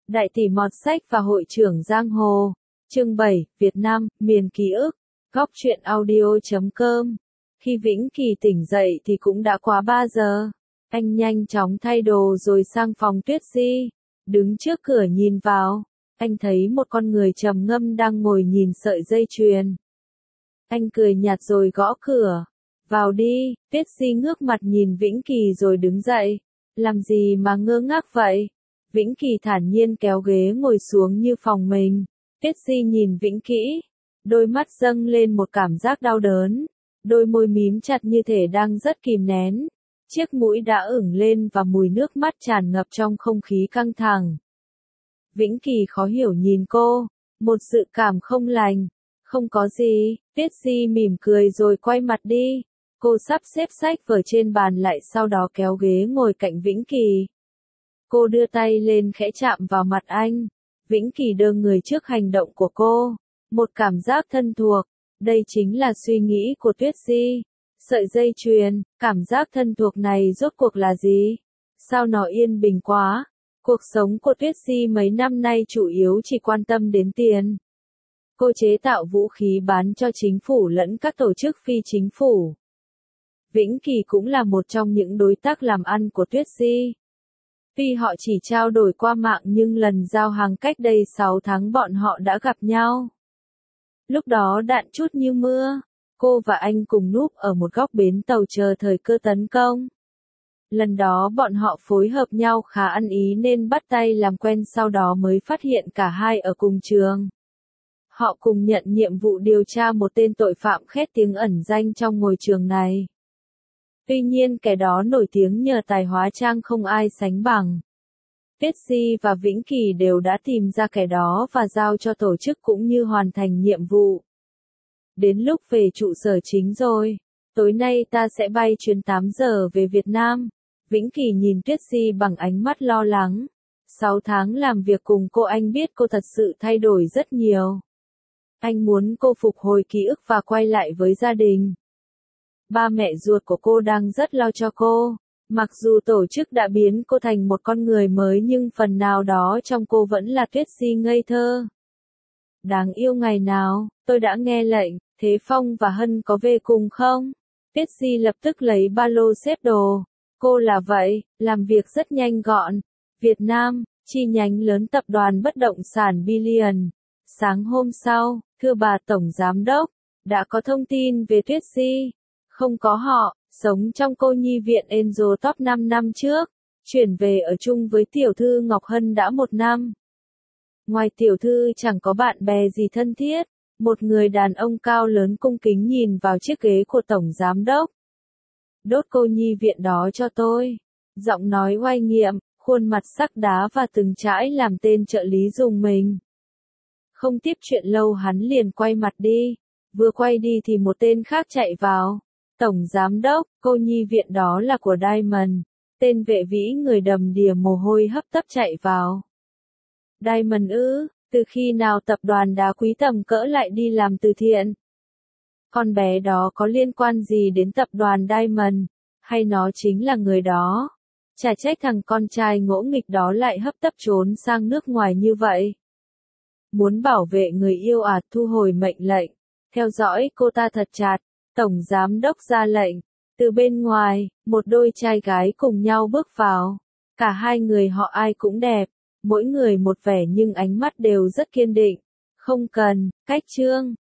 Đại tỷ mọt sách và hội trưởng giang hồ. Chương 7, Việt Nam, miền ký ức. Góc truyện audio.com. Khi Vĩnh Kỳ tỉnh dậy thì cũng đã quá 3 giờ. Anh nhanh chóng thay đồ rồi sang phòng Tuyết Di. Đứng trước cửa nhìn vào. Anh thấy một con người trầm ngâm đang ngồi nhìn sợi dây chuyền. Anh cười nhạt rồi gõ cửa. Vào đi. Tuyết Di ngước mặt nhìn Vĩnh Kỳ rồi đứng dậy. Làm gì mà ngơ ngác vậy? Vĩnh Kỳ thản nhiên kéo ghế ngồi xuống như phòng mình. Tuyết Di nhìn Vĩnh kỹ. Đôi mắt dâng lên một cảm giác đau đớn. Đôi môi mím chặt như thể đang rất kìm nén. Chiếc mũi đã ửng lên và mùi nước mắt tràn ngập trong không khí căng thẳng. Vĩnh Kỳ khó hiểu nhìn cô. Một dự cảm không lành. Không có gì. Tuyết Di mỉm cười rồi quay mặt đi. Cô sắp xếp sách vở trên bàn lại sau đó kéo ghế ngồi cạnh Vĩnh Kỳ. Cô đưa tay lên khẽ chạm vào mặt anh. Vĩnh Kỳ đơ người trước hành động của cô. Một cảm giác thân thuộc. Đây chính là suy nghĩ của Tuyết Di. Sợi dây chuyền, cảm giác thân thuộc này rốt cuộc là gì? Sao nó yên bình quá? Cuộc sống của Tuyết Di mấy năm nay chủ yếu chỉ quan tâm đến tiền. Cô chế tạo vũ khí bán cho chính phủ lẫn các tổ chức phi chính phủ. Vĩnh Kỳ cũng là một trong những đối tác làm ăn của Tuyết Di. Tuy họ chỉ trao đổi qua mạng nhưng lần giao hàng cách đây 6 tháng bọn họ đã gặp nhau. Lúc đó đạn chút như mưa, cô và anh cùng núp ở một góc bến tàu chờ thời cơ tấn công. Lần đó bọn họ phối hợp nhau khá ăn ý nên bắt tay làm quen, sau đó mới phát hiện cả hai ở cùng trường. Họ cùng nhận nhiệm vụ điều tra một tên tội phạm khét tiếng ẩn danh trong ngôi trường này. Tuy nhiên kẻ đó nổi tiếng nhờ tài hóa trang không ai sánh bằng. Tuyết Di và Vĩnh Kỳ đều đã tìm ra kẻ đó và giao cho tổ chức cũng như hoàn thành nhiệm vụ. Đến lúc về trụ sở chính rồi. Tối nay ta sẽ bay chuyến 8 giờ về Việt Nam. Vĩnh Kỳ nhìn Tuyết Di bằng ánh mắt lo lắng. 6 tháng làm việc cùng cô, anh biết cô thật sự thay đổi rất nhiều. Anh muốn cô phục hồi ký ức và quay lại với gia đình. Ba mẹ ruột của cô đang rất lo cho cô. Mặc dù tổ chức đã biến cô thành một con người mới nhưng phần nào đó trong cô vẫn là Tuyết Di ngây thơ. Đáng yêu, ngày nào, tôi đã nghe lệnh, Thế Phong và Hân có về cùng không? Tuyết Di lập tức lấy ba lô xếp đồ. Cô là vậy, làm việc rất nhanh gọn. Việt Nam, chi nhánh lớn tập đoàn bất động sản Billion. Sáng hôm sau, thưa bà Tổng Giám đốc, đã có thông tin về Tuyết Di. Không có họ, sống trong cô nhi viện Angel Top 5 năm trước, chuyển về ở chung với tiểu thư Ngọc Hân đã 1 năm. Ngoài tiểu thư chẳng có bạn bè gì thân thiết, một người đàn ông cao lớn cung kính nhìn vào chiếc ghế của Tổng Giám đốc. Đốt cô nhi viện đó cho tôi. Giọng nói oai nghiệm, khuôn mặt sắc đá và từng chãi làm tên trợ lý rùng mình. Không tiếp chuyện lâu hắn liền quay mặt đi. Vừa quay đi thì một tên khác chạy vào. Tổng Giám đốc, cô nhi viện đó là của Diamond. Tên vệ vĩ người đầm đìa mồ hôi hấp tấp chạy vào. Diamond ư, từ khi nào tập đoàn đá quý tầm cỡ lại đi làm từ thiện? Con bé đó có liên quan gì đến tập đoàn Diamond? Hay nó chính là người đó? Chả trách thằng con trai ngỗ nghịch đó lại hấp tấp trốn sang nước ngoài như vậy. Muốn bảo vệ người yêu à? Thu hồi mệnh lệnh. Theo dõi cô ta thật chặt. Tổng Giám đốc ra lệnh. Từ bên ngoài, một đôi trai gái cùng nhau bước vào. Cả hai người họ ai cũng đẹp. Mỗi người một vẻ nhưng ánh mắt đều rất kiên định. Không cần, cách trương.